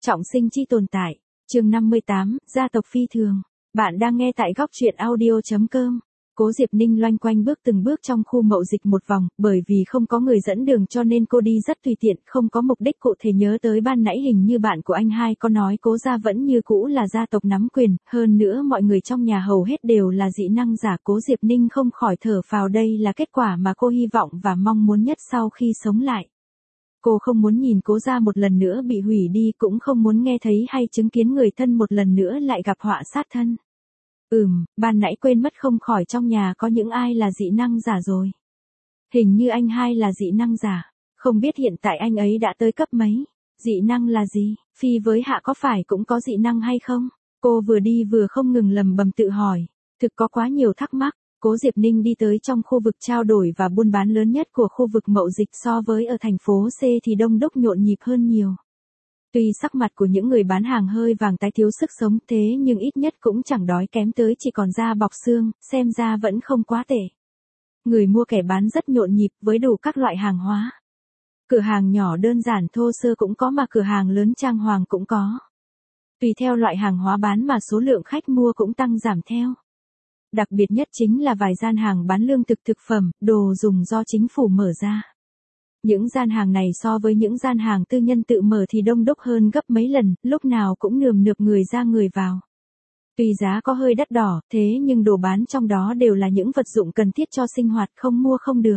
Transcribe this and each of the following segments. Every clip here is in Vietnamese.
Trọng sinh chi tồn tại. Chương 58, gia tộc phi thường. Bạn đang nghe tại góc truyện audio.com. Cố Diệp Ninh loanh quanh bước từng bước trong khu mậu dịch một vòng, bởi vì không có người dẫn đường cho nên cô đi rất tùy tiện, không có mục đích cụ thể. Nhớ tới ban nãy hình như bạn của anh hai có nói Cố gia vẫn như cũ là gia tộc nắm quyền, hơn nữa mọi người trong nhà hầu hết đều là dị năng giả. Cố Diệp Ninh không khỏi thở phào, đây là kết quả mà cô hy vọng và mong muốn nhất sau khi sống lại. Cô không muốn nhìn Cố gia một lần nữa bị hủy đi, cũng không muốn nghe thấy hay chứng kiến người thân một lần nữa lại gặp họa sát thân. Ban nãy quên mất không khỏi trong nhà có những ai là dị năng giả rồi. Hình như anh hai là dị năng giả, không biết hiện tại anh ấy đã tới cấp mấy. Dị năng là gì? Phi với Hạ có phải cũng có dị năng hay không? Cô vừa đi vừa không ngừng lầm bầm tự hỏi, thực có quá nhiều thắc mắc. Cố Diệp Ninh đi tới trong khu vực trao đổi và buôn bán lớn nhất của khu vực mậu dịch, so với ở thành phố C thì đông đúc nhộn nhịp hơn nhiều. Tuy sắc mặt của những người bán hàng hơi vàng tái, thiếu sức sống, thế nhưng ít nhất cũng chẳng đói kém tới chỉ còn da bọc xương, xem ra vẫn không quá tệ. Người mua kẻ bán rất nhộn nhịp với đủ các loại hàng hóa. Cửa hàng nhỏ đơn giản thô sơ cũng có mà cửa hàng lớn trang hoàng cũng có. Tùy theo loại hàng hóa bán mà số lượng khách mua cũng tăng giảm theo. Đặc biệt nhất chính là vài gian hàng bán lương thực, thực phẩm, đồ dùng do chính phủ mở ra. Những gian hàng này so với những gian hàng tư nhân tự mở thì đông đúc hơn gấp mấy lần, lúc nào cũng nườm nượp người ra người vào. Tuy giá có hơi đắt đỏ, thế nhưng đồ bán trong đó đều là những vật dụng cần thiết cho sinh hoạt, không mua không được.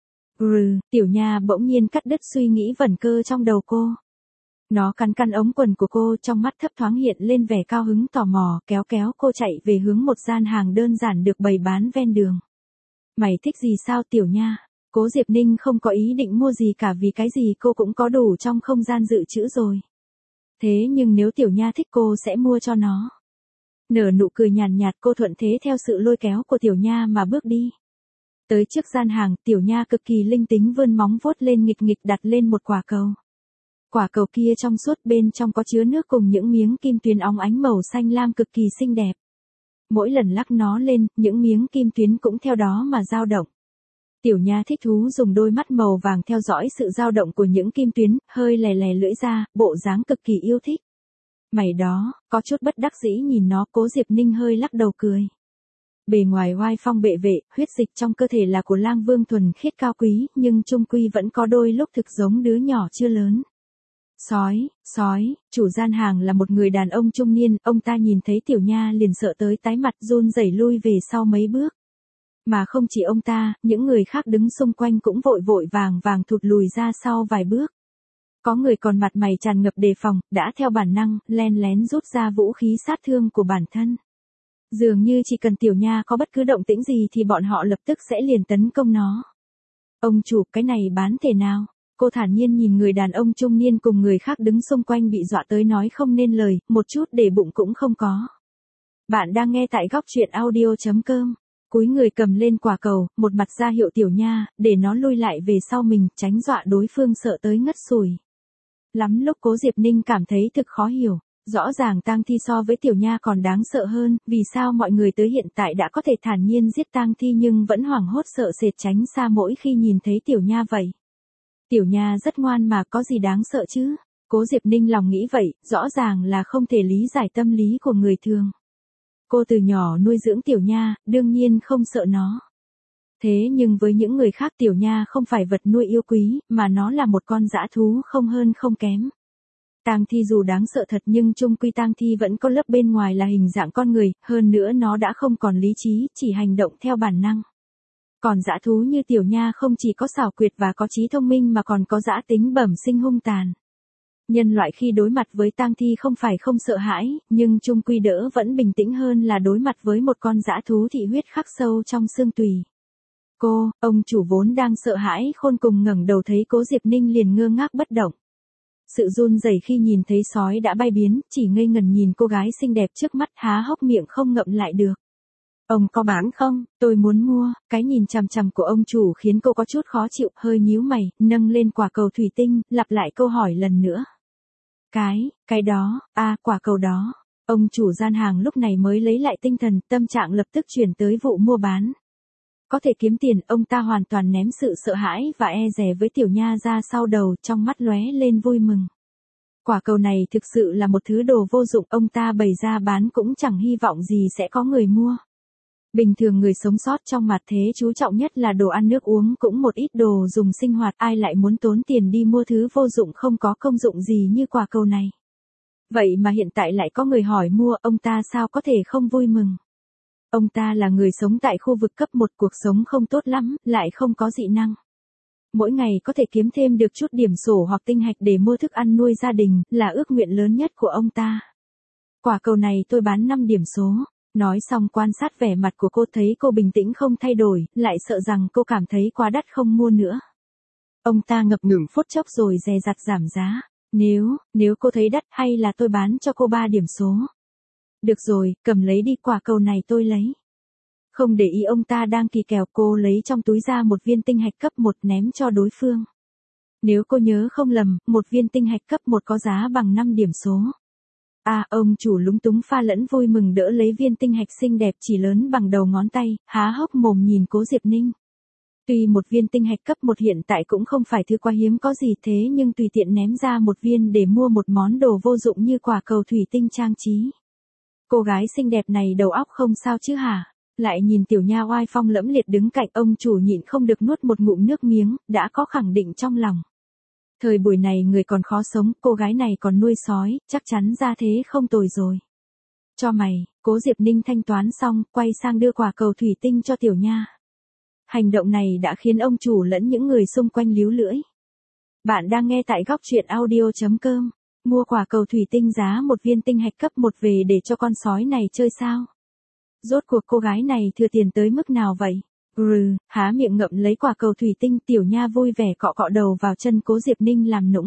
Tiểu Nha bỗng nhiên cắt đứt suy nghĩ vẩn cơ trong đầu cô. Nó cắn ống quần của cô, trong mắt thấp thoáng hiện lên vẻ cao hứng tò mò, kéo cô chạy về hướng một gian hàng đơn giản được bày bán ven đường. Mày thích gì sao Tiểu Nha? Cố Diệp Ninh không có ý định mua gì cả, vì cái gì cô cũng có đủ trong không gian dự trữ rồi. Thế nhưng nếu Tiểu Nha thích cô sẽ mua cho nó. Nở nụ cười nhàn nhạt, cô thuận thế theo sự lôi kéo của Tiểu Nha mà bước đi. Tới trước gian hàng, Tiểu Nha cực kỳ linh tính vươn móng vuốt lên nghịch nghịch đặt lên một quả cầu. Quả cầu kia trong suốt, bên trong có chứa nước cùng những miếng kim tuyến óng ánh màu xanh lam cực kỳ xinh đẹp. Mỗi lần lắc nó lên, những miếng kim tuyến cũng theo đó mà dao động. Tiểu Nha thích thú dùng đôi mắt màu vàng theo dõi sự dao động của những kim tuyến, hơi lè lè lưỡi ra, bộ dáng cực kỳ yêu thích. Mày đó, có chút bất đắc dĩ nhìn nó, Cố Diệp Ninh hơi lắc đầu cười. Bề ngoài oai phong bệ vệ, huyết dịch trong cơ thể là của lang vương thuần khiết cao quý, nhưng chung quy vẫn có đôi lúc thực giống đứa nhỏ chưa lớn. Sói, chủ gian hàng là một người đàn ông trung niên, ông ta nhìn thấy Tiểu Nha liền sợ tới tái mặt, run rẩy lui về sau mấy bước. Mà không chỉ ông ta, những người khác đứng xung quanh cũng vội vàng thụt lùi ra sau vài bước. Có người còn mặt mày tràn ngập đề phòng, đã theo bản năng, len lén rút ra vũ khí sát thương của bản thân. Dường như chỉ cần Tiểu Nha có bất cứ động tĩnh gì thì bọn họ lập tức sẽ liền tấn công nó. Ông chủ, cái này bán thế nào? Cô thản nhiên nhìn người đàn ông trung niên cùng người khác đứng xung quanh bị dọa tới nói không nên lời, một chút để bụng cũng không có. Bạn đang nghe tại góc truyện audio.com. Cúi người cầm lên quả cầu, một mặt ra hiệu Tiểu Nha, để nó lui lại về sau mình, tránh dọa đối phương sợ tới ngất xỉu. Lắm lúc Cố Diệp Ninh cảm thấy thực khó hiểu, rõ ràng tang thi so với Tiểu Nha còn đáng sợ hơn, vì sao mọi người tới hiện tại đã có thể thản nhiên giết tang thi nhưng vẫn hoảng hốt sợ sệt tránh xa mỗi khi nhìn thấy Tiểu Nha vậy. Tiểu Nha rất ngoan mà, có gì đáng sợ chứ? Cố Diệp Ninh lòng nghĩ vậy, rõ ràng là không thể lý giải tâm lý của người thường. Cô từ nhỏ nuôi dưỡng Tiểu Nha, đương nhiên không sợ nó. Thế nhưng với những người khác Tiểu Nha không phải vật nuôi yêu quý, mà nó là một con dã thú không hơn không kém. Tang thi dù đáng sợ thật nhưng chung quy tang thi vẫn có lớp bên ngoài là hình dạng con người, hơn nữa nó đã không còn lý trí, chỉ hành động theo bản năng. Còn dã thú như Tiểu Nha không chỉ có xảo quyệt và có trí thông minh mà còn có dã tính bẩm sinh hung tàn. Nhân loại khi đối mặt với tang thi không phải không sợ hãi, nhưng chung quy đỡ vẫn bình tĩnh hơn là đối mặt với một con dã thú thị huyết khắc sâu trong xương tủy. Ông chủ vốn đang sợ hãi khôn cùng ngẩng đầu thấy Cố Diệp Ninh liền ngơ ngác bất động. Sự run rẩy khi nhìn thấy sói đã bay biến, chỉ ngây ngẩn nhìn cô gái xinh đẹp trước mắt, há hốc miệng không ngậm lại được. Ông có bán không? Tôi muốn mua. Cái nhìn chằm chằm của ông chủ khiến cô có chút khó chịu, hơi nhíu mày, nâng lên quả cầu thủy tinh, lặp lại câu hỏi lần nữa. Cái đó, quả cầu đó. Ông chủ gian hàng lúc này mới lấy lại tinh thần, tâm trạng lập tức chuyển tới vụ mua bán. Có thể kiếm tiền, ông ta hoàn toàn ném sự sợ hãi và e dè với Tiểu Nha ra sau đầu, trong mắt lóe lên vui mừng. Quả cầu này thực sự là một thứ đồ vô dụng, ông ta bày ra bán cũng chẳng hy vọng gì sẽ có người mua. Bình thường người sống sót trong mặt thế chú trọng nhất là đồ ăn nước uống, cũng một ít đồ dùng sinh hoạt, ai lại muốn tốn tiền đi mua thứ vô dụng không có công dụng gì như quả cầu này. Vậy mà hiện tại lại có người hỏi mua, ông ta sao có thể không vui mừng. Ông ta là người sống tại khu vực cấp 1, cuộc sống không tốt lắm, lại không có dị năng. Mỗi ngày có thể kiếm thêm được chút điểm sổ hoặc tinh hạch để mua thức ăn nuôi gia đình, là ước nguyện lớn nhất của ông ta. Quả cầu này tôi bán 5 điểm số. Nói xong quan sát vẻ mặt của cô, thấy cô bình tĩnh không thay đổi, lại sợ rằng cô cảm thấy quá đắt không mua nữa. Ông ta ngập ngừng phút chốc rồi dè dặt giảm giá. Nếu cô thấy đắt hay là tôi bán cho cô 3 điểm số. Được rồi, cầm lấy đi, quả cầu này tôi lấy. Không để ý ông ta đang kỳ kèo, cô lấy trong túi ra một viên tinh hạch cấp 1 ném cho đối phương. Nếu cô nhớ không lầm, một viên tinh hạch cấp 1 có giá bằng 5 điểm số. Ông chủ lúng túng pha lẫn vui mừng đỡ lấy viên tinh hạch xinh đẹp chỉ lớn bằng đầu ngón tay, há hốc mồm nhìn Cố Diệp Ninh. Tuy một viên tinh hạch cấp 1 hiện tại cũng không phải thứ quá hiếm có gì, thế nhưng tùy tiện ném ra một viên để mua một món đồ vô dụng như quả cầu thủy tinh trang trí. Cô gái xinh đẹp này đầu óc không sao chứ hả? Lại nhìn tiểu nha oai phong lẫm liệt đứng cạnh, ông chủ nhịn không được nuốt một ngụm nước miếng, đã có khẳng định trong lòng. Thời buổi này người còn khó sống, cô gái này còn nuôi sói, chắc chắn ra thế không tồi rồi. Cho mày, Cố Diệp Ninh thanh toán xong, quay sang đưa quả cầu thủy tinh cho tiểu nha. Hành động này đã khiến ông chủ lẫn những người xung quanh líu lưỡi. Bạn đang nghe tại góc truyện audio.com. Mua quả cầu thủy tinh giá một viên tinh hạch cấp 1 về để cho con sói này chơi sao? Rốt cuộc cô gái này thừa tiền tới mức nào vậy? Há miệng ngậm lấy quả cầu thủy tinh, tiểu nha vui vẻ cọ cọ đầu vào chân Cố Diệp Ninh làm nũng.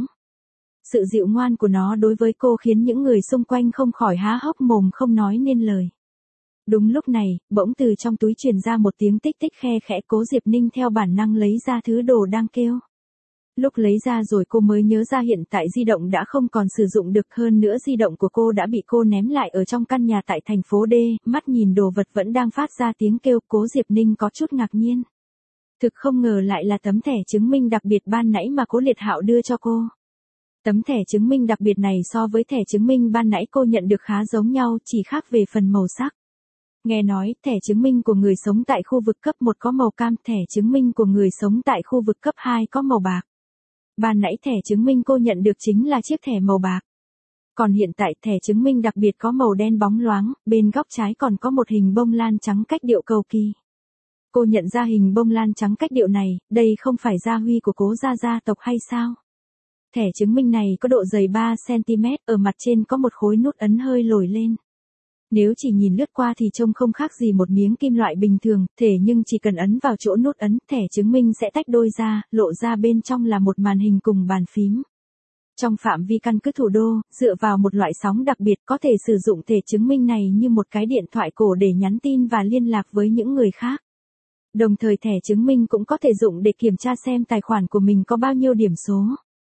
Sự dịu ngoan của nó đối với cô khiến những người xung quanh không khỏi há hốc mồm không nói nên lời. Đúng lúc này, bỗng từ trong túi truyền ra một tiếng tích tích khe khẽ, Cố Diệp Ninh theo bản năng lấy ra thứ đồ đang kêu. Lúc lấy ra rồi cô mới nhớ ra hiện tại di động đã không còn sử dụng được, hơn nữa di động của cô đã bị cô ném lại ở trong căn nhà tại thành phố D, mắt nhìn đồ vật vẫn đang phát ra tiếng kêu, Cố Diệp Ninh có chút ngạc nhiên. Thực không ngờ lại là tấm thẻ chứng minh đặc biệt ban nãy mà Cố Liệt Hạo đưa cho cô. Tấm thẻ chứng minh đặc biệt này so với thẻ chứng minh ban nãy cô nhận được khá giống nhau, chỉ khác về phần màu sắc. Nghe nói, thẻ chứng minh của người sống tại khu vực cấp 1 có màu cam, thẻ chứng minh của người sống tại khu vực cấp 2 có màu bạc. Ban nãy thẻ chứng minh cô nhận được chính là chiếc thẻ màu bạc. Còn hiện tại thẻ chứng minh đặc biệt có màu đen bóng loáng, bên góc trái còn có một hình bông lan trắng cách điệu cầu kỳ. Cô nhận ra hình bông lan trắng cách điệu này, đây không phải gia huy của Cố gia tộc hay sao? Thẻ chứng minh này có độ dày 3 cm, ở mặt trên có một khối nút ấn hơi lồi lên. Nếu chỉ nhìn lướt qua thì trông không khác gì một miếng kim loại bình thường, thế nhưng chỉ cần ấn vào chỗ nút ấn, thẻ chứng minh sẽ tách đôi ra, lộ ra bên trong là một màn hình cùng bàn phím. Trong phạm vi căn cứ thủ đô, dựa vào một loại sóng đặc biệt có thể sử dụng thẻ chứng minh này như một cái điện thoại cổ để nhắn tin và liên lạc với những người khác. Đồng thời thẻ chứng minh cũng có thể dùng để kiểm tra xem tài khoản của mình có bao nhiêu điểm số.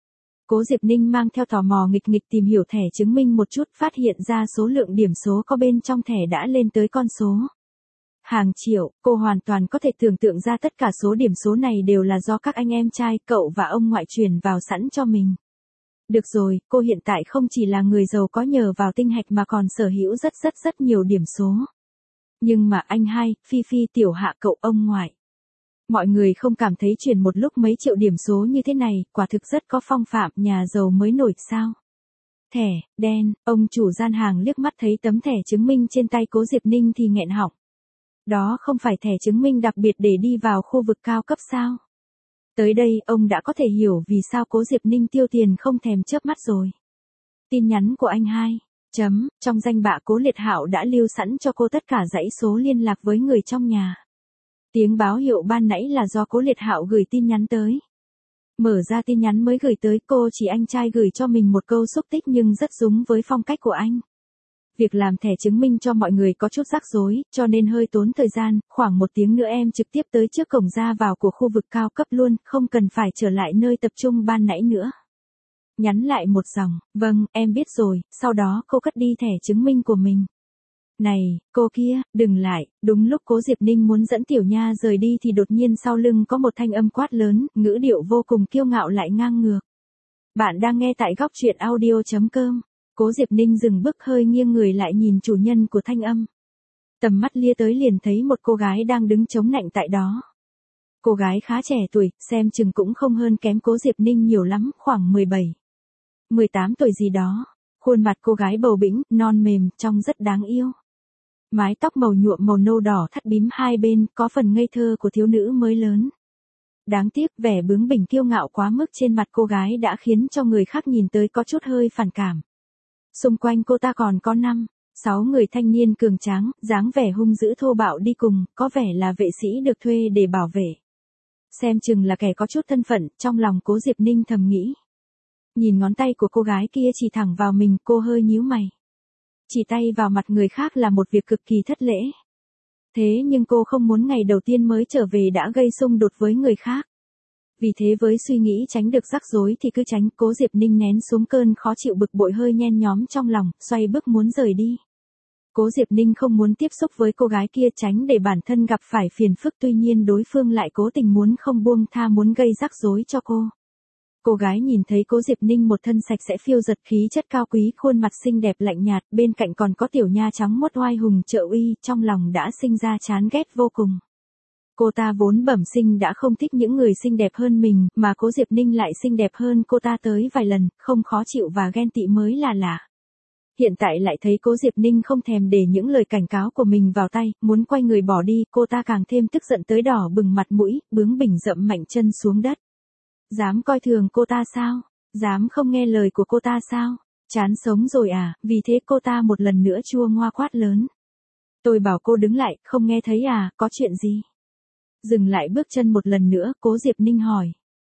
Cố Diệp Ninh mang theo tò mò nghịch nghịch tìm hiểu thẻ chứng minh một chút, phát hiện ra số lượng điểm số có bên trong thẻ đã lên tới con số hàng triệu. Cô hoàn toàn có thể tưởng tượng ra tất cả số điểm số này đều là do các anh em trai cậu và ông ngoại truyền vào sẵn cho mình. Được rồi, cô hiện tại không chỉ là người giàu có nhờ vào tinh hạch mà còn sở hữu rất nhiều điểm số. Nhưng mà anh hai, Phi Phi, Tiểu Hạ, cậu, ông ngoại. Mọi người không cảm thấy chuyển một lúc mấy triệu điểm số như thế này, quả thực rất có phong phạm, nhà giàu mới nổi sao. Thẻ, đen, ông chủ gian hàng liếc mắt thấy tấm thẻ chứng minh trên tay Cố Diệp Ninh thì nghẹn họng. Đó không phải thẻ chứng minh đặc biệt để đi vào khu vực cao cấp sao? Tới đây, ông đã có thể hiểu vì sao Cố Diệp Ninh tiêu tiền không thèm chớp mắt rồi. Tin nhắn của anh hai. Trong danh bạ Cố Liệt Hạo đã lưu sẵn cho cô tất cả dãy số liên lạc với người trong nhà. Tiếng báo hiệu ban nãy là do Cố Liệt Hạo gửi tin nhắn tới. Mở ra tin nhắn mới gửi tới cô, chỉ anh trai gửi cho mình một câu xúc tích nhưng rất giống với phong cách của anh. Việc làm thẻ chứng minh cho mọi người có chút rắc rối, cho nên hơi tốn thời gian, khoảng 1 tiếng nữa em trực tiếp tới trước cổng ra vào của khu vực cao cấp luôn, không cần phải trở lại nơi tập trung ban nãy nữa. Nhắn lại một dòng, vâng, em biết rồi, sau đó cô cất đi thẻ chứng minh của mình. Này, cô kia, đừng lại, đúng lúc Cố Diệp Ninh muốn dẫn tiểu nha rời đi thì đột nhiên sau lưng có một thanh âm quát lớn, ngữ điệu vô cùng kiêu ngạo lại ngang ngược. Bạn đang nghe tại góc truyện audio.com. Cố Diệp Ninh dừng bước hơi nghiêng người lại nhìn chủ nhân của thanh âm. Tầm mắt lia tới liền thấy một cô gái đang đứng chống nạnh tại đó. Cô gái khá trẻ tuổi, xem chừng cũng không hơn kém Cố Diệp Ninh nhiều lắm, khoảng 17, 18 tuổi gì đó. Khuôn mặt cô gái bầu bĩnh, non mềm, trông rất đáng yêu. Mái tóc màu nhuộm màu nâu đỏ thắt bím hai bên, có phần ngây thơ của thiếu nữ mới lớn. Đáng tiếc vẻ bướng bỉnh kiêu ngạo quá mức trên mặt cô gái đã khiến cho người khác nhìn tới có chút hơi phản cảm. Xung quanh cô ta còn có 5-6 người thanh niên cường tráng, dáng vẻ hung dữ thô bạo đi cùng, có vẻ là vệ sĩ được thuê để bảo vệ. Xem chừng là kẻ có chút thân phận, trong lòng Cố Diệp Ninh thầm nghĩ. Nhìn ngón tay của cô gái kia chỉ thẳng vào mình, cô hơi nhíu mày. Chỉ tay vào mặt người khác là một việc cực kỳ thất lễ. Thế nhưng cô không muốn ngày đầu tiên mới trở về đã gây xung đột với người khác. Vì thế với suy nghĩ tránh được rắc rối thì cứ tránh. Cố Diệp Ninh nén xuống cơn khó chịu bực bội hơi nhen nhóm trong lòng, xoay bước muốn rời đi. Cố Diệp Ninh không muốn tiếp xúc với cô gái kia, tránh để bản thân gặp phải phiền phức, tuy nhiên đối phương lại cố tình muốn không buông tha, muốn gây rắc rối cho cô. Cô gái nhìn thấy Cố Diệp Ninh một thân sạch sẽ phiêu giật khí chất cao quý, khuôn mặt xinh đẹp lạnh nhạt, bên cạnh còn có tiểu nha trắng mốt oai hùng trợ uy, trong lòng đã sinh ra chán ghét vô cùng. Cô ta vốn bẩm sinh đã không thích những người xinh đẹp hơn mình, mà Cố Diệp Ninh lại xinh đẹp hơn cô ta tới vài lần, không khó chịu và ghen tị mới là lạ. Hiện tại lại thấy Cố Diệp Ninh không thèm để những lời cảnh cáo của mình vào tay, muốn quay người bỏ đi, cô ta càng thêm tức giận tới đỏ bừng mặt mũi, bướng bỉnh dậm mạnh chân xuống đất. Dám coi thường cô ta sao? Dám không nghe lời của cô ta sao? Chán sống rồi à? Vì thế cô ta một lần nữa chua ngoa quát lớn. Tôi bảo cô đứng lại, không nghe thấy à? Có chuyện gì? Dừng lại bước chân một lần nữa, Cố Diệp Ninh hỏi.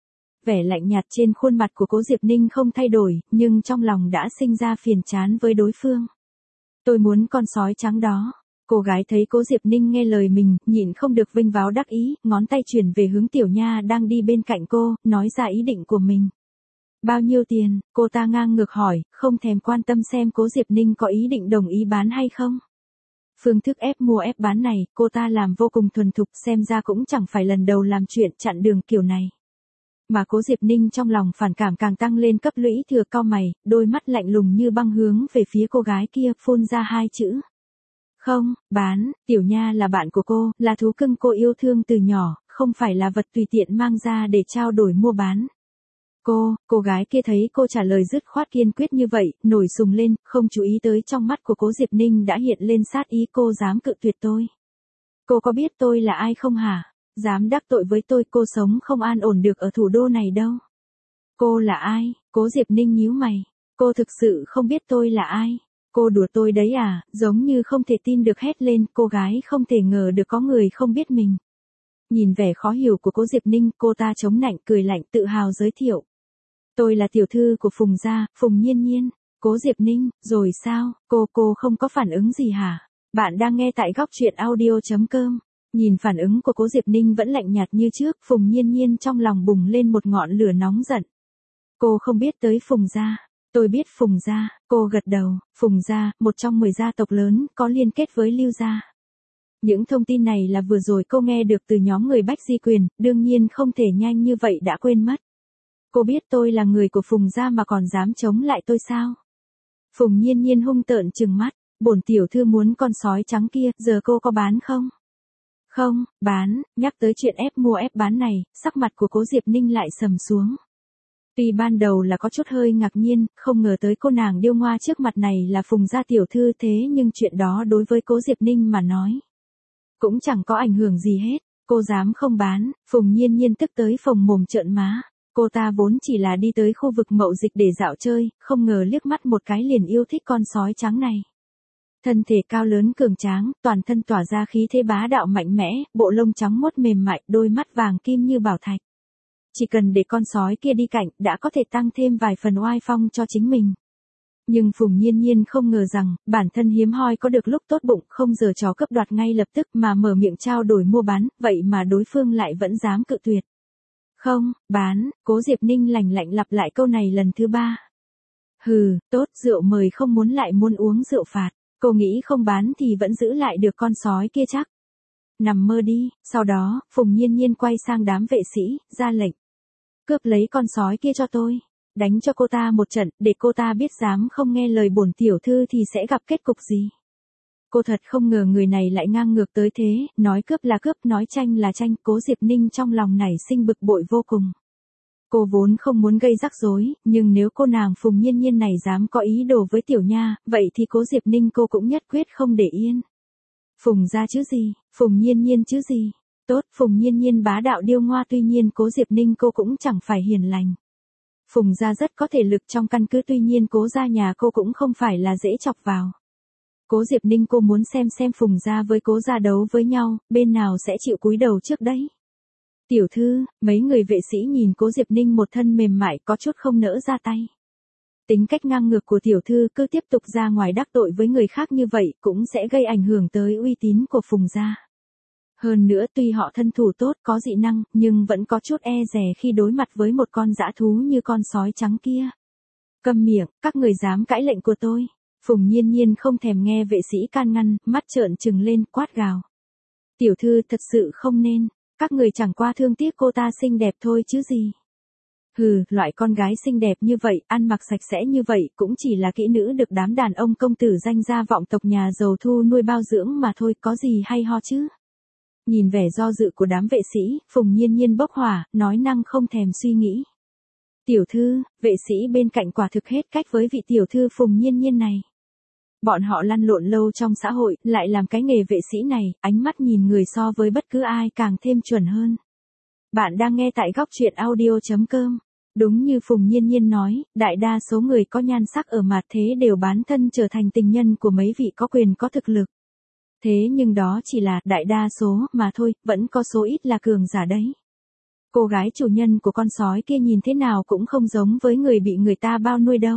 Vẻ lạnh nhạt trên khuôn mặt của Cố Diệp Ninh không thay đổi, nhưng trong lòng đã sinh ra phiền chán với đối phương. Tôi muốn con sói trắng đó. Cô gái thấy Cố Diệp Ninh nghe lời mình, nhịn không được vinh váo đắc ý, ngón tay chuyển về hướng tiểu nha đang đi bên cạnh cô, nói ra ý định của mình. Bao nhiêu tiền? Cô ta ngang ngược hỏi, không thèm quan tâm xem Cố Diệp Ninh có ý định đồng ý bán hay không. Phương thức ép mua ép bán này, cô ta làm vô cùng thuần thục, xem ra cũng chẳng phải lần đầu làm chuyện chặn đường kiểu này. Mà Cố Diệp Ninh trong lòng phản cảm càng tăng lên, cấp lũy thừa cau mày, đôi mắt lạnh lùng như băng hướng về phía cô gái kia, phun ra hai chữ. Không, bán. Tiểu nha là bạn của cô, là thú cưng cô yêu thương từ nhỏ, không phải là vật tùy tiện mang ra để trao đổi mua bán. Cô gái kia thấy cô trả lời dứt khoát kiên quyết như vậy, nổi sùng lên, không chú ý tới trong mắt của Cố Diệp Ninh đã hiện lên sát ý. Cô dám cự tuyệt tôi? Cô có biết tôi là ai không hả? Dám đắc tội với tôi, cô sống không an ổn được ở thủ đô này đâu. Cô là ai? Cố Diệp Ninh nhíu mày. Cô thực sự không biết tôi là ai? Cô đùa tôi đấy à? Giống như không thể tin được hét lên, cô gái không thể ngờ được có người không biết mình. Nhìn vẻ khó hiểu của Cố Diệp Ninh, cô ta chống nạnh cười lạnh tự hào giới thiệu. Tôi là tiểu thư của Phùng gia, Phùng Nhiên Nhiên. Cố Diệp Ninh, rồi sao? Cô không có phản ứng gì hả? Bạn đang nghe tại góc truyện audio.com. Nhìn phản ứng của Cố Diệp Ninh vẫn lạnh nhạt như trước, Phùng Nhiên Nhiên trong lòng bùng lên một ngọn lửa nóng giận. Cô không biết tới Phùng gia. Tôi biết Phùng gia. Cô gật đầu. Phùng gia, một trong 10 gia tộc lớn, có liên kết với Lưu gia. Những thông tin này là vừa rồi cô nghe được từ nhóm người Bách Di Quyền, đương nhiên không thể nhanh như vậy đã quên mất. Cô biết tôi là người của Phùng gia mà còn dám chống lại tôi sao? Phùng Nhiên Nhiên hung tợn trừng mắt, bổn tiểu thư muốn con sói trắng kia, giờ cô có bán không? Không, bán. Nhắc tới chuyện ép mua ép bán này, sắc mặt của Cố Diệp Ninh lại sầm xuống. Tuy ban đầu là có chút hơi ngạc nhiên, không ngờ tới cô nàng điêu ngoa trước mặt này là Phùng gia tiểu thư, thế nhưng chuyện đó đối với Cố Diệp Ninh mà nói cũng chẳng có ảnh hưởng gì hết. Cô dám không bán? Phùng Nhiên Nhiên tức tới phồng mồm trợn má. Cô ta vốn chỉ là đi tới khu vực mậu dịch để dạo chơi, không ngờ liếc mắt một cái liền yêu thích con sói trắng này. Thân thể cao lớn cường tráng, toàn thân tỏa ra khí thế bá đạo mạnh mẽ, bộ lông trắng muốt mềm mại, đôi mắt vàng kim như bảo thạch. Chỉ cần để con sói kia đi cạnh, đã có thể tăng thêm vài phần oai phong cho chính mình. Nhưng Phùng Nhiên Nhiên không ngờ rằng, bản thân hiếm hoi có được lúc tốt bụng, không giở trò cướp đoạt ngay lập tức mà mở miệng trao đổi mua bán, vậy mà đối phương lại vẫn dám cự tuyệt. Không, bán. Cố Diệp Ninh lạnh lạnh lặp lại câu này lần thứ 3. Hừ, tốt, rượu mời không muốn lại muốn uống rượu phạt. Cô nghĩ không bán thì vẫn giữ lại được con sói kia chắc. Nằm mơ đi. Sau đó, Phùng Nhiên Nhiên quay sang đám vệ sĩ, ra lệnh. Cướp lấy con sói kia cho tôi. Đánh cho cô ta một trận, để cô ta biết dám không nghe lời bổn tiểu thư thì sẽ gặp kết cục gì. Cô thật không ngờ người này lại ngang ngược tới thế, nói cướp là cướp, nói tranh là tranh, Cố Diệp Ninh trong lòng nảy sinh bực bội vô cùng. Cô vốn không muốn gây rắc rối, nhưng nếu cô nàng Phùng Nhiên Nhiên này dám có ý đồ với Tiểu Nha, vậy thì Cố Diệp Ninh cô cũng nhất quyết không để yên. Phùng gia chứ gì, Phùng Nhiên Nhiên chứ gì. Tốt, Phùng Nhiên Nhiên bá đạo điêu ngoa, tuy nhiên Cố Diệp Ninh cô cũng chẳng phải hiền lành. Phùng gia rất có thể lực trong căn cứ, tuy nhiên Cố gia nhà cô cũng không phải là dễ chọc vào. Cố Diệp Ninh cô muốn xem Phùng gia với Cố gia đấu với nhau, bên nào sẽ chịu cúi đầu trước đấy. Tiểu thư, mấy người vệ sĩ nhìn Cố Diệp Ninh một thân mềm mại có chút không nỡ ra tay. Tính cách ngang ngược của tiểu thư cứ tiếp tục ra ngoài đắc tội với người khác như vậy cũng sẽ gây ảnh hưởng tới uy tín của Phùng gia. Hơn nữa tuy họ thân thủ tốt có dị năng nhưng vẫn có chút e dè khi đối mặt với một con dã thú như con sói trắng kia. Câm miệng, các người dám cãi lệnh của tôi. Phùng Nhiên Nhiên không thèm nghe vệ sĩ can ngăn, mắt trợn trừng lên quát gào. Tiểu thư thật sự không nên, các người chẳng qua thương tiếc cô ta xinh đẹp thôi chứ gì. Hừ, loại con gái xinh đẹp như vậy, ăn mặc sạch sẽ như vậy cũng chỉ là kỹ nữ được đám đàn ông công tử danh gia vọng tộc nhà giàu thu nuôi bao dưỡng mà thôi, có gì hay ho chứ. Nhìn vẻ do dự của đám vệ sĩ, Phùng Nhiên Nhiên bốc hỏa, nói năng không thèm suy nghĩ. Tiểu thư, vệ sĩ bên cạnh quả thực hết cách với vị tiểu thư Phùng Nhiên Nhiên này. Bọn họ lăn lộn lâu trong xã hội, lại làm cái nghề vệ sĩ này, ánh mắt nhìn người so với bất cứ ai càng thêm chuẩn hơn. Bạn đang nghe tại góc truyện audio.com. Đúng như Phùng Nhiên Nhiên nói, đại đa số người có nhan sắc ở mặt thế đều bán thân trở thành tình nhân của mấy vị có quyền có thực lực. Thế nhưng đó chỉ là đại đa số mà thôi, vẫn có số ít là cường giả đấy. Cô gái chủ nhân của con sói kia nhìn thế nào cũng không giống với người bị người ta bao nuôi đâu.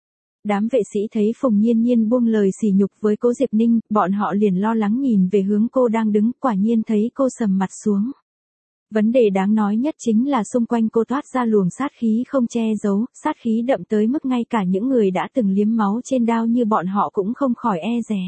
Đám vệ sĩ thấy Phùng Nhiên Nhiên buông lời sỉ nhục với Cố Diệp Ninh, bọn họ liền lo lắng nhìn về hướng cô đang đứng, quả nhiên thấy cô sầm mặt xuống. Vấn đề đáng nói nhất chính là xung quanh cô toát ra luồng sát khí không che giấu, sát khí đậm tới mức ngay cả những người đã từng liếm máu trên đao như bọn họ cũng không khỏi e dè.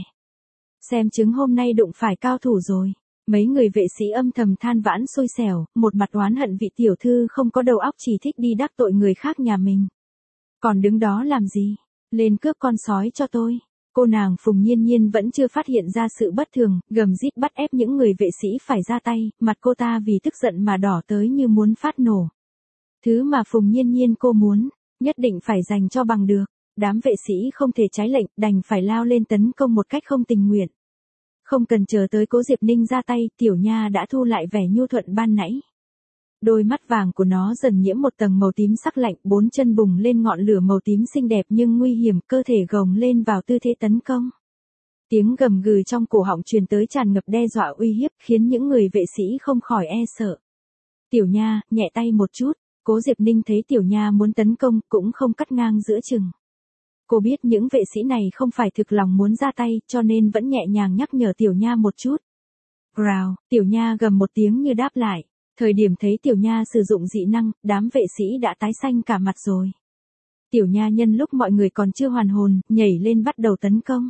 Xem chứng hôm nay đụng phải cao thủ rồi. Mấy người vệ sĩ âm thầm than vãn xui xẻo, một mặt oán hận vị tiểu thư không có đầu óc, chỉ thích đi đắc tội người khác nhà mình. Còn đứng đó làm gì? Lên cướp con sói cho tôi. Cô nàng Phùng Nhiên Nhiên vẫn chưa phát hiện ra sự bất thường, gầm rít bắt ép những người vệ sĩ phải ra tay, mặt cô ta vì tức giận mà đỏ tới như muốn phát nổ. Thứ mà Phùng Nhiên Nhiên cô muốn, nhất định phải dành cho bằng được. Đám vệ sĩ không thể trái lệnh, đành phải lao lên tấn công một cách không tình nguyện. Không cần chờ tới Cố Diệp Ninh ra tay, Tiểu Nha đã thu lại vẻ nhu thuận ban nãy. Đôi mắt vàng của nó dần nhiễm một tầng màu tím sắc lạnh, bốn chân bùng lên ngọn lửa màu tím xinh đẹp nhưng nguy hiểm, cơ thể gồng lên vào tư thế tấn công. Tiếng gầm gừ trong cổ họng truyền tới tràn ngập đe dọa uy hiếp, khiến những người vệ sĩ không khỏi e sợ. Tiểu Nha, nhẹ tay một chút. Cố Diệp Ninh thấy Tiểu Nha muốn tấn công, cũng không cắt ngang giữa chừng. Cô biết những vệ sĩ này không phải thực lòng muốn ra tay, cho nên vẫn nhẹ nhàng nhắc nhở Tiểu Nha một chút. Rào, Tiểu Nha gầm một tiếng như đáp lại. Thời điểm thấy Tiểu Nha sử dụng dị năng, đám vệ sĩ đã tái xanh cả mặt rồi. Tiểu Nha nhân lúc mọi người còn chưa hoàn hồn, nhảy lên bắt đầu tấn công.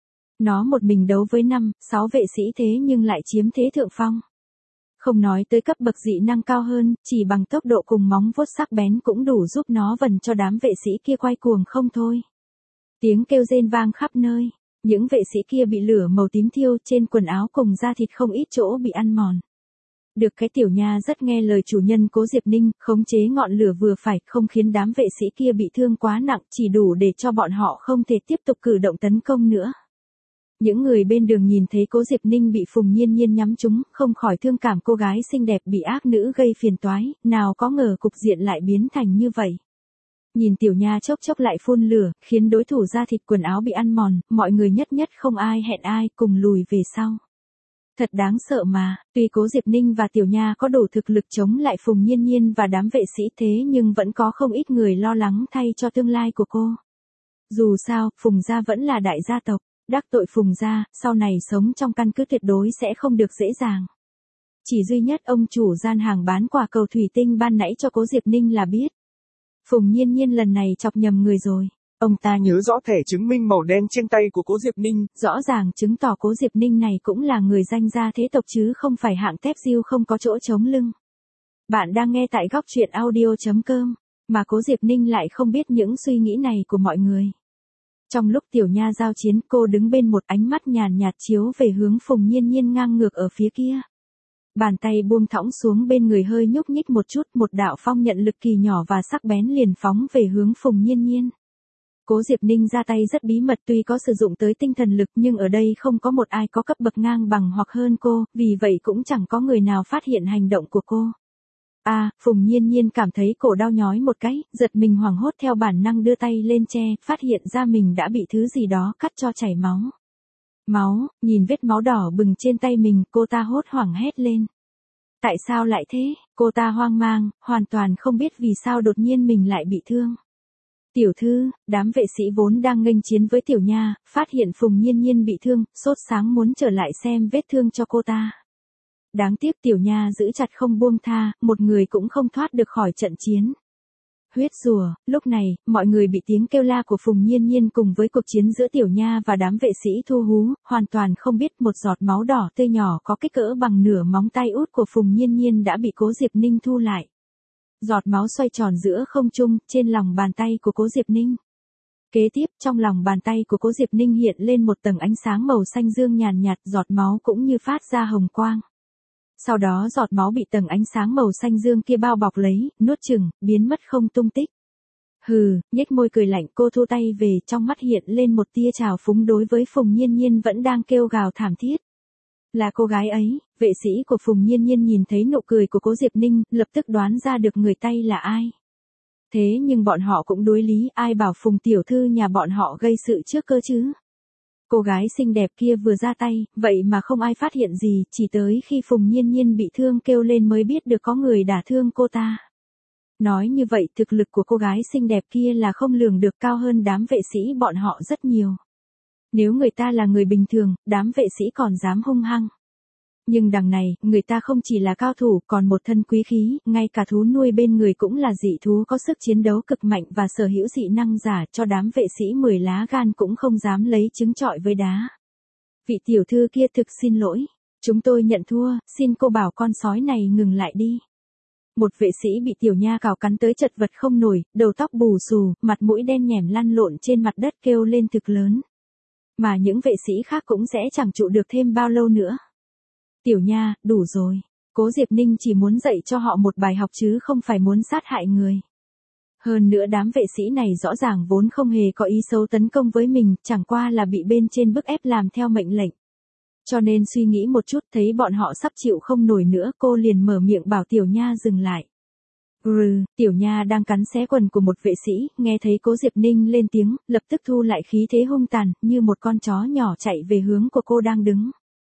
Nó một mình đấu với 5-6 vệ sĩ thế nhưng lại chiếm thế thượng phong. Không nói tới cấp bậc dị năng cao hơn, chỉ bằng tốc độ cùng móng vuốt sắc bén cũng đủ giúp nó vần cho đám vệ sĩ kia quay cuồng không thôi. Tiếng kêu rên vang khắp nơi, những vệ sĩ kia bị lửa màu tím thiêu, trên quần áo cùng da thịt không ít chỗ bị ăn mòn. Được cái Tiểu Nha rất nghe lời chủ nhân Cố Diệp Ninh, khống chế ngọn lửa vừa phải, không khiến đám vệ sĩ kia bị thương quá nặng, chỉ đủ để cho bọn họ không thể tiếp tục cử động tấn công nữa. Những người bên đường nhìn thấy Cố Diệp Ninh bị Phùng Nhiên Nhiên nhắm trúng, không khỏi thương cảm cô gái xinh đẹp bị ác nữ gây phiền toái, nào có ngờ cục diện lại biến thành như vậy. Nhìn Tiểu Nha chốc chốc lại phun lửa, khiến đối thủ da thịt quần áo bị ăn mòn, mọi người nhất nhất không ai hẹn ai, cùng lùi về sau. Thật đáng sợ mà, tuy Cố Diệp Ninh và Tiểu Nha có đủ thực lực chống lại Phùng Nhiên Nhiên và đám vệ sĩ thế nhưng vẫn có không ít người lo lắng thay cho tương lai của cô. Dù sao, Phùng gia vẫn là đại gia tộc, đắc tội Phùng gia, sau này sống trong căn cứ tuyệt đối sẽ không được dễ dàng. Chỉ duy nhất ông chủ gian hàng bán quả cầu thủy tinh ban nãy cho Cố Diệp Ninh là biết. Phùng Nhiên Nhiên lần này chọc nhầm người rồi. Ông ta nhớ rõ thẻ chứng minh màu đen trên tay của Cố Diệp Ninh, rõ ràng chứng tỏ Cố Diệp Ninh này cũng là người danh gia thế tộc chứ không phải hạng tép diêu không có chỗ chống lưng. Bạn đang nghe tại góc truyện audio.com. Mà Cố Diệp Ninh lại không biết những suy nghĩ này của mọi người. Trong lúc Tiểu Nha giao chiến, cô đứng bên một ánh mắt nhàn nhạt chiếu về hướng Phùng Nhiên Nhiên ngang ngược ở phía kia. Bàn tay buông thõng xuống bên người hơi nhúc nhích một chút, một đạo phong nhận lực kỳ nhỏ và sắc bén liền phóng về hướng Phùng Nhiên Nhiên. Cố Diệp Ninh ra tay rất bí mật, tuy có sử dụng tới tinh thần lực nhưng ở đây không có một ai có cấp bậc ngang bằng hoặc hơn cô, vì vậy cũng chẳng có người nào phát hiện hành động của cô. Phùng Nhiên Nhiên cảm thấy cổ đau nhói một cái, giật mình hoảng hốt theo bản năng đưa tay lên che, phát hiện ra mình đã bị thứ gì đó cắt cho chảy máu. Máu, nhìn vết máu đỏ bừng trên tay mình, cô ta hốt hoảng hét lên. Tại sao lại thế? Cô ta hoang mang, hoàn toàn không biết vì sao đột nhiên mình lại bị thương. Tiểu thư, đám vệ sĩ vốn đang nghênh chiến với Tiểu Nha, phát hiện Phùng Nhiên Nhiên bị thương, sốt sáng muốn trở lại xem vết thương cho cô ta. Đáng tiếc Tiểu Nha giữ chặt không buông tha, một người cũng không thoát được khỏi trận chiến. Huyết rùa, lúc này, mọi người bị tiếng kêu la của Phùng Nhiên Nhiên cùng với cuộc chiến giữa Tiểu Nha và đám vệ sĩ thu hú, hoàn toàn không biết một giọt máu đỏ tươi nhỏ có kích cỡ bằng nửa móng tay út của Phùng Nhiên Nhiên đã bị Cố Diệp Ninh thu lại. Giọt máu xoay tròn giữa không trung, trên lòng bàn tay của Cố Diệp Ninh. Kế tiếp, trong lòng bàn tay của Cố Diệp Ninh hiện lên một tầng ánh sáng màu xanh dương nhàn nhạt, giọt máu cũng như phát ra hồng quang. Sau đó giọt máu bị tầng ánh sáng màu xanh dương kia bao bọc lấy, nuốt chửng, biến mất không tung tích. Hừ, nhếch môi cười lạnh, cô thu tay về, trong mắt hiện lên một tia trào phúng đối với Phùng Nhiên Nhiên vẫn đang kêu gào thảm thiết. Là cô gái ấy, vệ sĩ của Phùng Nhiên Nhiên nhìn thấy nụ cười của Cố Diệp Ninh, lập tức đoán ra được người tay là ai. Thế nhưng bọn họ cũng đối lý, ai bảo Phùng tiểu thư nhà bọn họ gây sự trước cơ chứ. Cô gái xinh đẹp kia vừa ra tay, vậy mà không ai phát hiện gì, chỉ tới khi Phùng Nhiên Nhiên bị thương kêu lên mới biết được có người đả thương cô ta. Nói như vậy thực lực của cô gái xinh đẹp kia là không lường được, cao hơn đám vệ sĩ bọn họ rất nhiều. Nếu người ta là người bình thường, đám vệ sĩ còn dám hung hăng. Nhưng đằng này, người ta không chỉ là cao thủ, còn một thân quý khí, ngay cả thú nuôi bên người cũng là dị thú có sức chiến đấu cực mạnh và sở hữu dị năng giả, cho đám vệ sĩ 10 lá gan cũng không dám lấy trứng trọi với đá. Vị tiểu thư kia thực xin lỗi, chúng tôi nhận thua, xin cô bảo con sói này ngừng lại đi. Một vệ sĩ bị Tiểu Nha cào cắn tới chật vật không nổi, đầu tóc bù xù, mặt mũi đen nhẻm lăn lộn trên mặt đất kêu lên thực lớn. Mà những vệ sĩ khác cũng sẽ chẳng trụ được thêm bao lâu nữa. Tiểu Nha, đủ rồi. Cố Diệp Ninh chỉ muốn dạy cho họ một bài học chứ không phải muốn sát hại người. Hơn nữa đám vệ sĩ này rõ ràng vốn không hề có ý xấu tấn công với mình, chẳng qua là bị bên trên bức ép làm theo mệnh lệnh. Cho nên suy nghĩ một chút thấy bọn họ sắp chịu không nổi nữa, cô liền mở miệng bảo Tiểu Nha dừng lại. Tiểu Nha đang cắn xé quần của một vệ sĩ, nghe thấy Cố Diệp Ninh lên tiếng, lập tức thu lại khí thế hung tàn, như một con chó nhỏ chạy về hướng của cô đang đứng.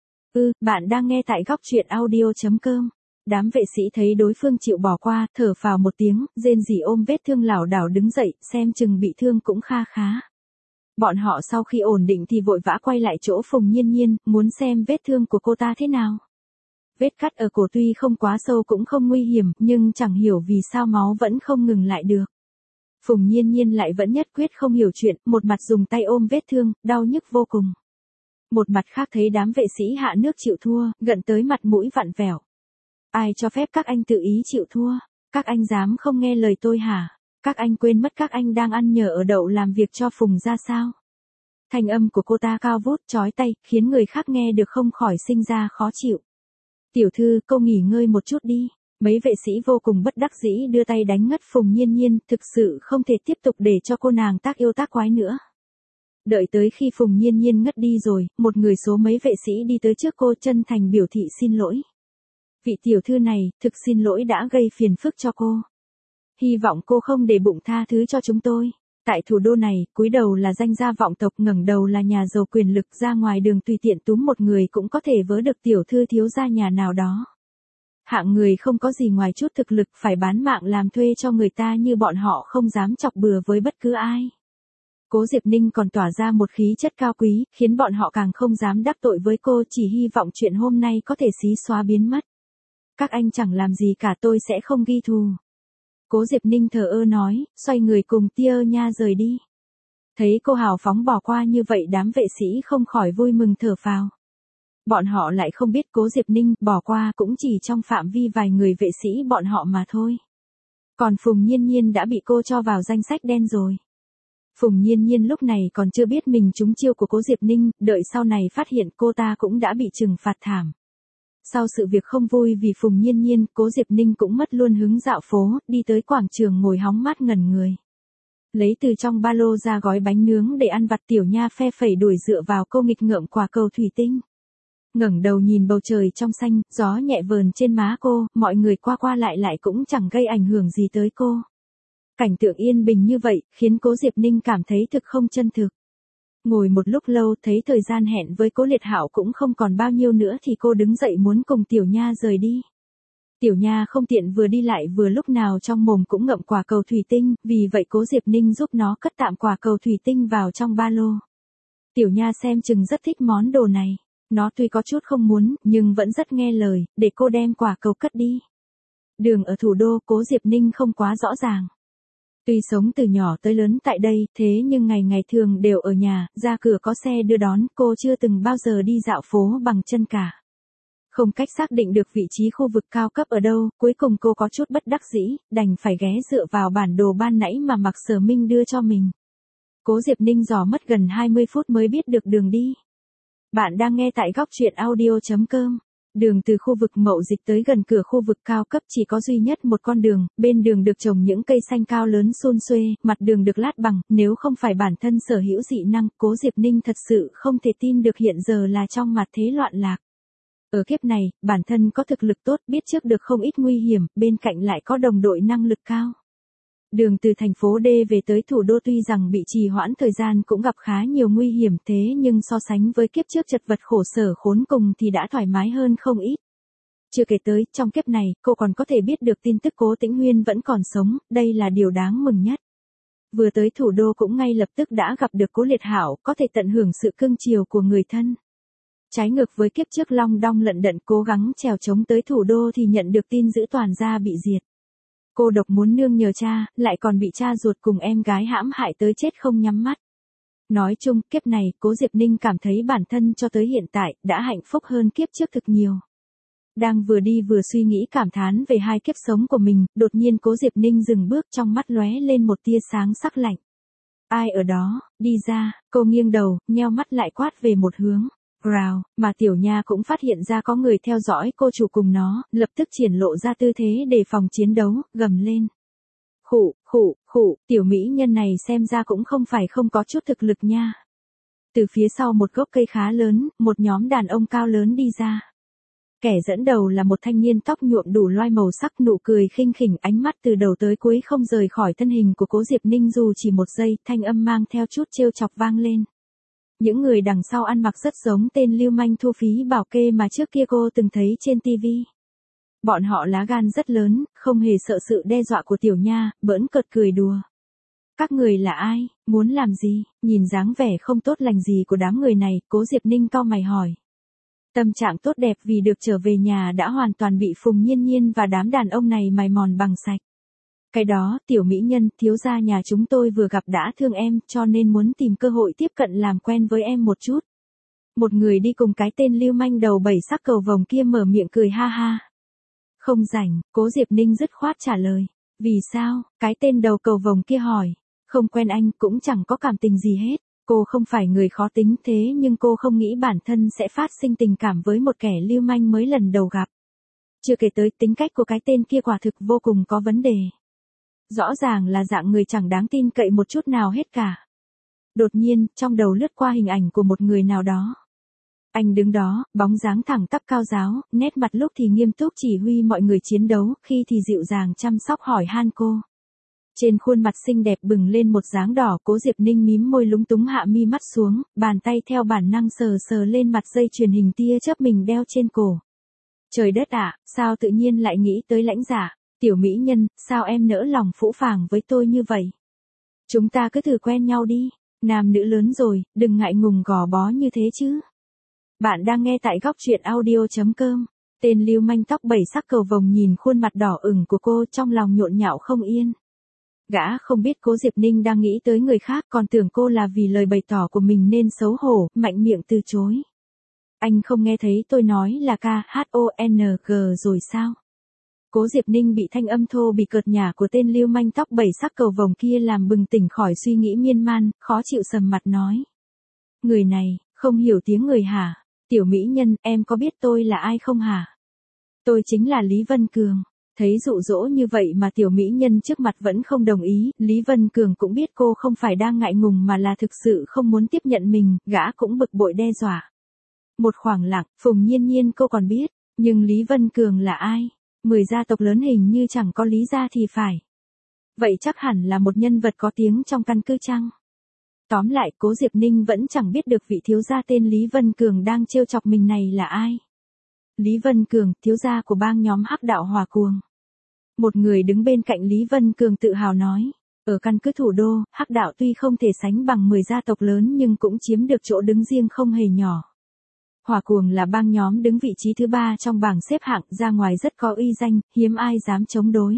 Bạn đang nghe tại góc truyện audio.com. Đám vệ sĩ thấy đối phương chịu bỏ qua, thở phào một tiếng, rên rỉ ôm vết thương lảo đảo đứng dậy, xem chừng bị thương cũng kha khá. Bọn họ sau khi ổn định thì vội vã quay lại chỗ Phùng Nhiên Nhiên, muốn xem vết thương của cô ta thế nào. Vết cắt ở cổ tuy không quá sâu cũng không nguy hiểm, nhưng chẳng hiểu vì sao máu vẫn không ngừng lại được. Phùng Nhiên Nhiên lại vẫn nhất quyết không hiểu chuyện, một mặt dùng tay ôm vết thương, đau nhức vô cùng. Một mặt khác thấy đám vệ sĩ hạ nước chịu thua, gận tới mặt mũi vặn vẹo. Ai cho phép các anh tự ý chịu thua? Các anh dám không nghe lời tôi hả? Các anh quên mất các anh đang ăn nhờ ở đậu làm việc cho Phùng ra sao? Thanh âm của cô ta cao vút chói tai, khiến người khác nghe được không khỏi sinh ra khó chịu. Tiểu thư, cô nghỉ ngơi một chút đi. Mấy vệ sĩ vô cùng bất đắc dĩ đưa tay đánh ngất Phùng Nhiên Nhiên, thực sự không thể tiếp tục để cho cô nàng tác yêu tác quái nữa. Đợi tới khi Phùng Nhiên Nhiên ngất đi rồi, một người số mấy vệ sĩ đi tới trước cô chân thành biểu thị xin lỗi. Vị tiểu thư này, thực xin lỗi đã gây phiền phức cho cô. Hy vọng cô không để bụng tha thứ cho chúng tôi. Tại thủ đô này, cúi đầu là danh gia vọng tộc, ngẩng đầu là nhà giàu quyền lực, ra ngoài đường tùy tiện túm một người cũng có thể vớ được tiểu thư thiếu gia nhà nào đó. Hạng người không có gì ngoài chút thực lực, phải bán mạng làm thuê cho người ta như bọn họ không dám chọc bừa với bất cứ ai. Cố Diệp Ninh còn tỏa ra một khí chất cao quý, khiến bọn họ càng không dám đắc tội với cô, chỉ hy vọng chuyện hôm nay có thể xí xóa biến mất. Các anh chẳng làm gì cả, tôi sẽ không ghi thù. Cố Diệp Ninh thờ ơ nói, xoay người cùng Tia Nha rời đi. Thấy cô hào phóng bỏ qua như vậy, đám vệ sĩ không khỏi vui mừng thở phào. Bọn họ lại không biết Cố Diệp Ninh bỏ qua cũng chỉ trong phạm vi vài người vệ sĩ bọn họ mà thôi. Còn Phùng Nhiên Nhiên đã bị cô cho vào danh sách đen rồi. Phùng Nhiên Nhiên lúc này còn chưa biết mình trúng chiêu của Cố Diệp Ninh, đợi sau này phát hiện cô ta cũng đã bị trừng phạt thảm. Sau sự việc không vui vì Phùng Nhiên Nhiên, Cố Diệp Ninh cũng mất luôn hứng dạo phố, đi tới quảng trường ngồi hóng mát ngẩn người. Lấy từ trong ba lô ra gói bánh nướng để ăn vặt, Tiểu Nha phe phẩy đuổi dựa vào cô nghịch ngợm quả cầu thủy tinh. Ngẩng đầu nhìn bầu trời trong xanh, gió nhẹ vờn trên má cô, mọi người qua qua lại lại cũng chẳng gây ảnh hưởng gì tới cô. Cảnh tượng yên bình như vậy, khiến Cố Diệp Ninh cảm thấy thực không chân thực. Ngồi một lúc lâu thấy thời gian hẹn với Cố Liệt Hạo cũng không còn bao nhiêu nữa thì cô đứng dậy muốn cùng Tiểu Nha rời đi. Tiểu Nha không tiện vừa đi lại vừa lúc nào trong mồm cũng ngậm quả cầu thủy tinh, vì vậy Cố Diệp Ninh giúp nó cất tạm quả cầu thủy tinh vào trong ba lô. Tiểu Nha xem chừng rất thích món đồ này. Nó tuy có chút không muốn, nhưng vẫn rất nghe lời, để cô đem quả cầu cất đi. Đường ở thủ đô, Cố Diệp Ninh không quá rõ ràng. Tuy sống từ nhỏ tới lớn tại đây, thế nhưng ngày ngày thường đều ở nhà, ra cửa có xe đưa đón, cô chưa từng bao giờ đi dạo phố bằng chân cả. Không cách xác định được vị trí khu vực cao cấp ở đâu, cuối cùng cô có chút bất đắc dĩ, đành phải ghé dựa vào bản đồ ban nãy mà Mạc Sở Minh đưa cho mình. Cố Diệp Ninh dò mất gần 20 phút mới biết được đường đi. Bạn đang nghe tại góc truyện audio.com. Đường từ khu vực Mậu Dịch tới gần cửa khu vực cao cấp chỉ có duy nhất một con đường, bên đường được trồng những cây xanh cao lớn xôn xuê, mặt đường được lát bằng, nếu không phải bản thân sở hữu dị năng, Cố Diệp Ninh thật sự không thể tin được hiện giờ là trong mặt thế loạn lạc. Ở kiếp này, bản thân có thực lực tốt, biết trước được không ít nguy hiểm, bên cạnh lại có đồng đội năng lực cao. Đường từ thành phố D về tới thủ đô tuy rằng bị trì hoãn thời gian cũng gặp khá nhiều nguy hiểm, thế nhưng so sánh với kiếp trước chật vật khổ sở khốn cùng thì đã thoải mái hơn không ít. Chưa kể tới, trong kiếp này, cô còn có thể biết được tin tức Cố Tĩnh Huyên vẫn còn sống, đây là điều đáng mừng nhất. Vừa tới thủ đô cũng ngay lập tức đã gặp được Cố Liệt Hạo, có thể tận hưởng sự cưng chiều của người thân. Trái ngược với kiếp trước long đong lận đận cố gắng trèo chống tới thủ đô thì nhận được tin giữ toàn gia bị diệt. Cô độc muốn nương nhờ cha, lại còn bị cha ruột cùng em gái hãm hại tới chết không nhắm mắt. Nói chung, kiếp này, Cố Diệp Ninh cảm thấy bản thân cho tới hiện tại, đã hạnh phúc hơn kiếp trước thực nhiều. Đang vừa đi vừa suy nghĩ cảm thán về hai kiếp sống của mình, đột nhiên Cố Diệp Ninh dừng bước, trong mắt lóe lên một tia sáng sắc lạnh. Ai ở đó, đi ra, cô nghiêng đầu, nheo mắt lại quát về một hướng. Rào, mà Tiểu Nha cũng phát hiện ra có người theo dõi cô chủ cùng nó, lập tức triển lộ ra tư thế đề phòng chiến đấu, gầm lên. Khụ, tiểu mỹ nhân này xem ra cũng không phải không có chút thực lực nha. Từ phía sau một gốc cây khá lớn, một nhóm đàn ông cao lớn đi ra. Kẻ dẫn đầu là một thanh niên tóc nhuộm đủ loai màu sắc, nụ cười khinh khỉnh, ánh mắt từ đầu tới cuối không rời khỏi thân hình của Cố Diệp Ninh dù chỉ một giây, thanh âm mang theo chút trêu chọc vang lên. Những người đằng sau ăn mặc rất giống tên lưu manh thu phí bảo kê mà trước kia cô từng thấy trên TV. Bọn họ lá gan rất lớn, không hề sợ sự đe dọa của Tiểu Nha, bỡn cợt cười đùa. Các người là ai, muốn làm gì? Nhìn dáng vẻ không tốt lành gì của đám người này, Cố Diệp Ninh cau mày hỏi. Tâm trạng tốt đẹp vì được trở về nhà đã hoàn toàn bị Phùng Nhiên Nhiên và đám đàn ông này mài mòn bằng sạch. Cái đó, tiểu mỹ nhân, thiếu gia nhà chúng tôi vừa gặp đã thương em, cho nên muốn tìm cơ hội tiếp cận làm quen với em một chút. Một người đi cùng cái tên lưu manh đầu bảy sắc cầu vồng kia mở miệng cười ha ha. Không rảnh, Cố Diệp Ninh dứt khoát trả lời. Vì sao? Cái tên đầu cầu vồng kia hỏi. Không quen anh, cũng chẳng có cảm tình gì hết. Cô không phải người khó tính, thế nhưng cô không nghĩ bản thân sẽ phát sinh tình cảm với một kẻ lưu manh mới lần đầu gặp. Chưa kể tới tính cách của cái tên kia quả thực vô cùng có vấn đề. Rõ ràng là dạng người chẳng đáng tin cậy một chút nào hết cả. Đột nhiên, trong đầu lướt qua hình ảnh của một người nào đó. Anh đứng đó, bóng dáng thẳng tắp cao ráo, nét mặt lúc thì nghiêm túc chỉ huy mọi người chiến đấu, khi thì dịu dàng chăm sóc hỏi han cô. Trên khuôn mặt xinh đẹp bừng lên một dáng đỏ, Cố Diệp Ninh mím môi lúng túng hạ mi mắt xuống, bàn tay theo bản năng sờ sờ lên mặt dây chuyền hình tia chớp mình đeo trên cổ. Trời đất ạ, sao tự nhiên lại nghĩ tới Lãnh Dạ? Tiểu mỹ nhân, sao em nỡ lòng phũ phàng với tôi như vậy? Chúng ta cứ thử quen nhau đi, nam nữ lớn rồi, đừng ngại ngùng gò bó như thế chứ. Bạn đang nghe tại góc truyện audio.com. Tên lưu manh tóc bảy sắc cầu vồng nhìn khuôn mặt đỏ ửng của cô, trong lòng nhộn nhạo không yên. Gã không biết Cố Diệp Ninh đang nghĩ tới người khác, còn tưởng cô là vì lời bày tỏ của mình nên xấu hổ, mạnh miệng từ chối. Anh không nghe thấy tôi nói là KHONG rồi sao? Cố Diệp Ninh bị thanh âm thô bị cợt nhả của tên lưu manh tóc bảy sắc cầu vồng kia làm bừng tỉnh khỏi suy nghĩ miên man, khó chịu sầm mặt nói. Người này, không hiểu tiếng người hả? Tiểu mỹ nhân, em có biết tôi là ai không hả? Tôi chính là Lý Vân Cường. Thấy dụ dỗ như vậy mà tiểu mỹ nhân trước mặt vẫn không đồng ý, Lý Vân Cường cũng biết cô không phải đang ngại ngùng mà là thực sự không muốn tiếp nhận mình, gã cũng bực bội đe dọa. Một khoảng lặng, Phùng Nhiên Nhiên cô còn biết, nhưng Lý Vân Cường là ai? 10 gia tộc lớn hình như chẳng có Lý gia thì phải. Vậy chắc hẳn là một nhân vật có tiếng trong căn cứ chăng? Tóm lại, Cố Diệp Ninh vẫn chẳng biết được vị thiếu gia tên Lý Vân Cường đang trêu chọc mình này là ai. Lý Vân Cường, thiếu gia của bang nhóm Hắc Đạo Hỏa Cuồng. Một người đứng bên cạnh Lý Vân Cường tự hào nói, ở căn cứ thủ đô, Hắc Đạo tuy không thể sánh bằng 10 gia tộc lớn nhưng cũng chiếm được chỗ đứng riêng không hề nhỏ. Hỏa Cuồng là bang nhóm đứng vị trí thứ 3 trong bảng xếp hạng, ra ngoài rất có uy danh, hiếm ai dám chống đối.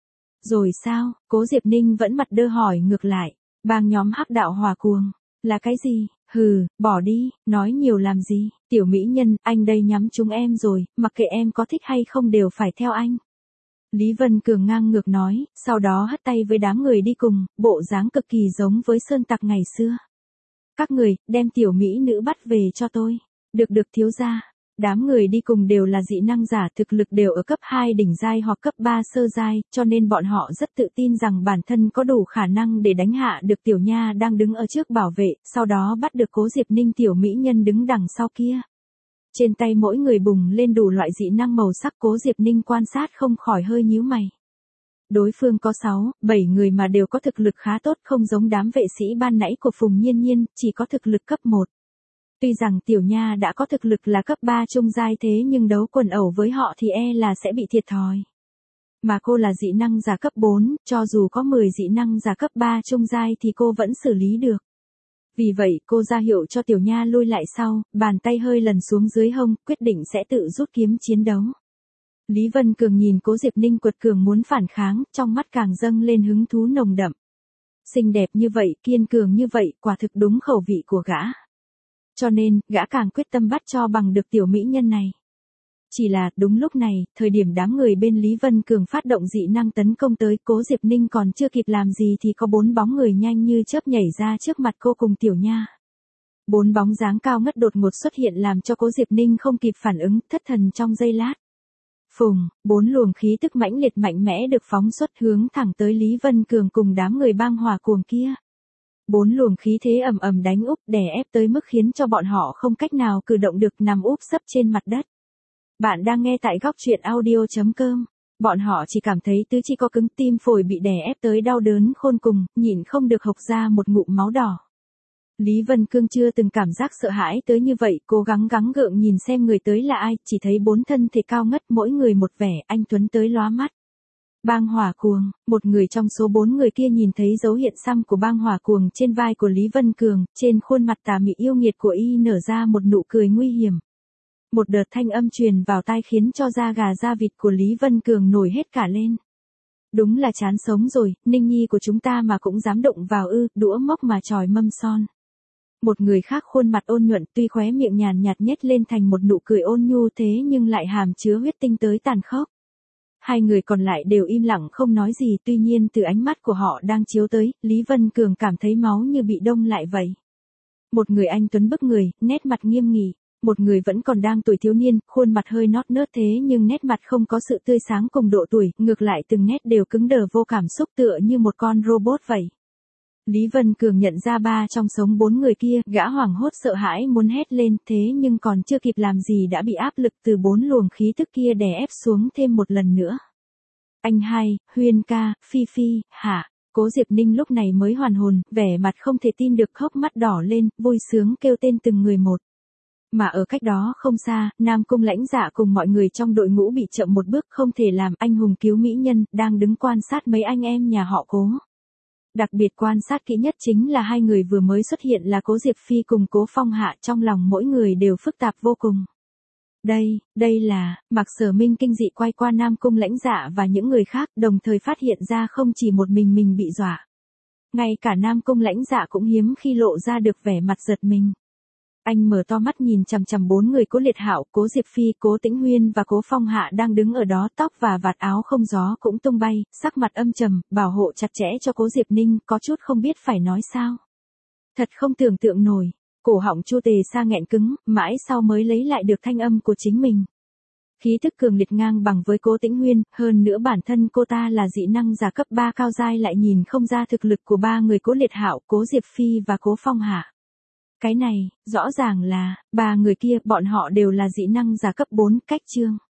Rồi sao? Cố Diệp Ninh vẫn mặt đơ hỏi ngược lại, bang nhóm Hắc Đạo Hỏa Cuồng là cái gì? Hừ, bỏ đi, nói nhiều làm gì? Tiểu mỹ nhân, anh đây nhắm chúng em rồi, mặc kệ em có thích hay không đều phải theo anh. Lý Vân Cường ngang ngược nói, sau đó hất tay với đám người đi cùng, bộ dáng cực kỳ giống với sơn tặc ngày xưa. Các người, đem tiểu mỹ nữ bắt về cho tôi. Được thiếu gia. Đám người đi cùng đều là dị năng giả, thực lực đều ở cấp 2 đỉnh giai hoặc cấp 3 sơ giai, cho nên bọn họ rất tự tin rằng bản thân có đủ khả năng để đánh hạ được tiểu nha đang đứng ở trước bảo vệ, sau đó bắt được Cố Diệp Ninh tiểu mỹ nhân đứng đằng sau kia. Trên tay mỗi người bùng lên đủ loại dị năng màu sắc, Cố Diệp Ninh quan sát không khỏi hơi nhíu mày. Đối phương có 6, 7 người mà đều có thực lực khá tốt, không giống đám vệ sĩ ban nãy của Phùng Nhiên Nhiên, chỉ có thực lực cấp 1. Tuy rằng tiểu nha đã có thực lực là cấp 3 trung giai thế nhưng đấu quần ẩu với họ thì là sẽ bị thiệt thòi. Mà cô là dị năng giả cấp 4, cho dù có 10 dị năng giả cấp 3 trung giai thì cô vẫn xử lý được. Vì vậy cô ra hiệu cho tiểu nha lui lại sau, bàn tay hơi lần xuống dưới hông, quyết định sẽ tự rút kiếm chiến đấu. Lý Vân Cường nhìn Cố Diệp Ninh quật cường muốn phản kháng, trong mắt càng dâng lên hứng thú nồng đậm. Xinh đẹp như vậy, kiên cường như vậy, quả thực đúng khẩu vị của gã. Cho nên, gã càng quyết tâm bắt cho bằng được tiểu mỹ nhân này. Chỉ là, đúng lúc này, thời điểm đám người bên Lý Vân Cường phát động dị năng tấn công tới, Cố Diệp Ninh còn chưa kịp làm gì thì có 4 bóng người nhanh như chớp nhảy ra trước mặt cô cùng tiểu nha. 4 bóng dáng cao ngất đột ngột xuất hiện làm cho Cố Diệp Ninh không kịp phản ứng, thất thần trong giây lát. Phùng, 4 luồng khí tức mãnh liệt mạnh mẽ được phóng xuất hướng thẳng tới Lý Vân Cường cùng đám người bang Hỏa Cuồng kia. 4 luồng khí thế ầm ầm đánh úp đè ép tới mức khiến cho bọn họ không cách nào cử động được, nằm úp sấp trên mặt đất. Bạn đang nghe tại góc truyện audio.com. Bọn họ chỉ cảm thấy tứ chi co cứng, tim phổi bị đè ép tới đau đớn khôn cùng, nhịn không được hộc ra một ngụm máu đỏ. Lý Vân Cương chưa từng cảm giác sợ hãi tới như vậy, cố gắng gắng gượng nhìn xem người tới là ai, chỉ thấy 4 thân thể cao ngất, mỗi người một vẻ anh tuấn tới lóa mắt. Bang Hỏa Cuồng, một người trong số 4 người kia nhìn thấy dấu hiện xăm của bang Hỏa Cuồng trên vai của Lý Vân Cường, trên khuôn mặt tà mị yêu nghiệt của y nở ra một nụ cười nguy hiểm. Một đợt thanh âm truyền vào tai khiến cho da gà da vịt của Lý Vân Cường nổi hết cả lên. Đúng là chán sống rồi, Ninh Nhi của chúng ta mà cũng dám động vào ư, đũa mốc mà chòi mâm son. Một người khác khuôn mặt ôn nhuận, tuy khóe miệng nhàn nhạt nhếch lên thành một nụ cười ôn nhu thế nhưng lại hàm chứa huyết tinh tới tàn khốc. Hai người còn lại đều im lặng không nói gì, tuy nhiên từ ánh mắt của họ đang chiếu tới, Lý Vân Cường cảm thấy máu như bị đông lại vậy. Một người anh tuấn bức người, nét mặt nghiêm nghị, một người vẫn còn đang tuổi thiếu niên, khuôn mặt hơi nót nớt thế nhưng nét mặt không có sự tươi sáng cùng độ tuổi, ngược lại từng nét đều cứng đờ vô cảm xúc tựa như một con robot vậy. Lý Vân Cường nhận ra 3 trong số 4 người kia, gã hoảng hốt sợ hãi muốn hét lên, thế nhưng còn chưa kịp làm gì đã bị áp lực từ 4 luồng khí tức kia đè ép xuống thêm một lần nữa. Anh hai, Huyên ca, Phi Phi, hả? Cố Diệp Ninh lúc này mới hoàn hồn, vẻ mặt không thể tin được, hốc mắt đỏ lên, vui sướng kêu tên từng người một. Mà ở cách đó không xa, Nam Cung Lãnh Dạ cùng mọi người trong đội ngũ bị chậm một bước, không thể làm anh hùng cứu mỹ nhân, đang đứng quan sát mấy anh em nhà họ Cố. Đặc biệt quan sát kỹ nhất chính là hai người vừa mới xuất hiện là Cố Diệp Phi cùng Cố Phong Hạ, trong lòng mỗi người đều phức tạp vô cùng. Đây là, Mạc Sở Minh kinh dị quay qua Nam Cung Lãnh Dạ và những người khác, đồng thời phát hiện ra không chỉ một mình bị dọa. Ngay cả Nam Cung Lãnh Dạ cũng hiếm khi lộ ra được vẻ mặt giật mình. Anh mở to mắt nhìn chằm chằm bốn người Cố Liệt Hạo, Cố Diệp Phi, Cố Tĩnh Huyên và Cố Phong Hạ đang đứng ở đó, tóc và vạt áo không gió cũng tung bay, sắc mặt âm trầm, bảo hộ chặt chẽ cho Cố Diệp Ninh, có chút không biết phải nói sao. Thật không tưởng tượng nổi, cổ họng Chu Tề Sa nghẹn cứng, mãi sau mới lấy lại được thanh âm của chính mình. Khí thức cường liệt ngang bằng với Cố Tĩnh Huyên, hơn nữa bản thân cô ta là dị năng giả cấp 3 cao giai lại nhìn không ra thực lực của ba người Cố Liệt Hạo, Cố Diệp Phi và Cố Phong Hạ. Cái này, rõ ràng là, ba người kia, bọn họ đều là dị năng giả cấp 4, cách chương.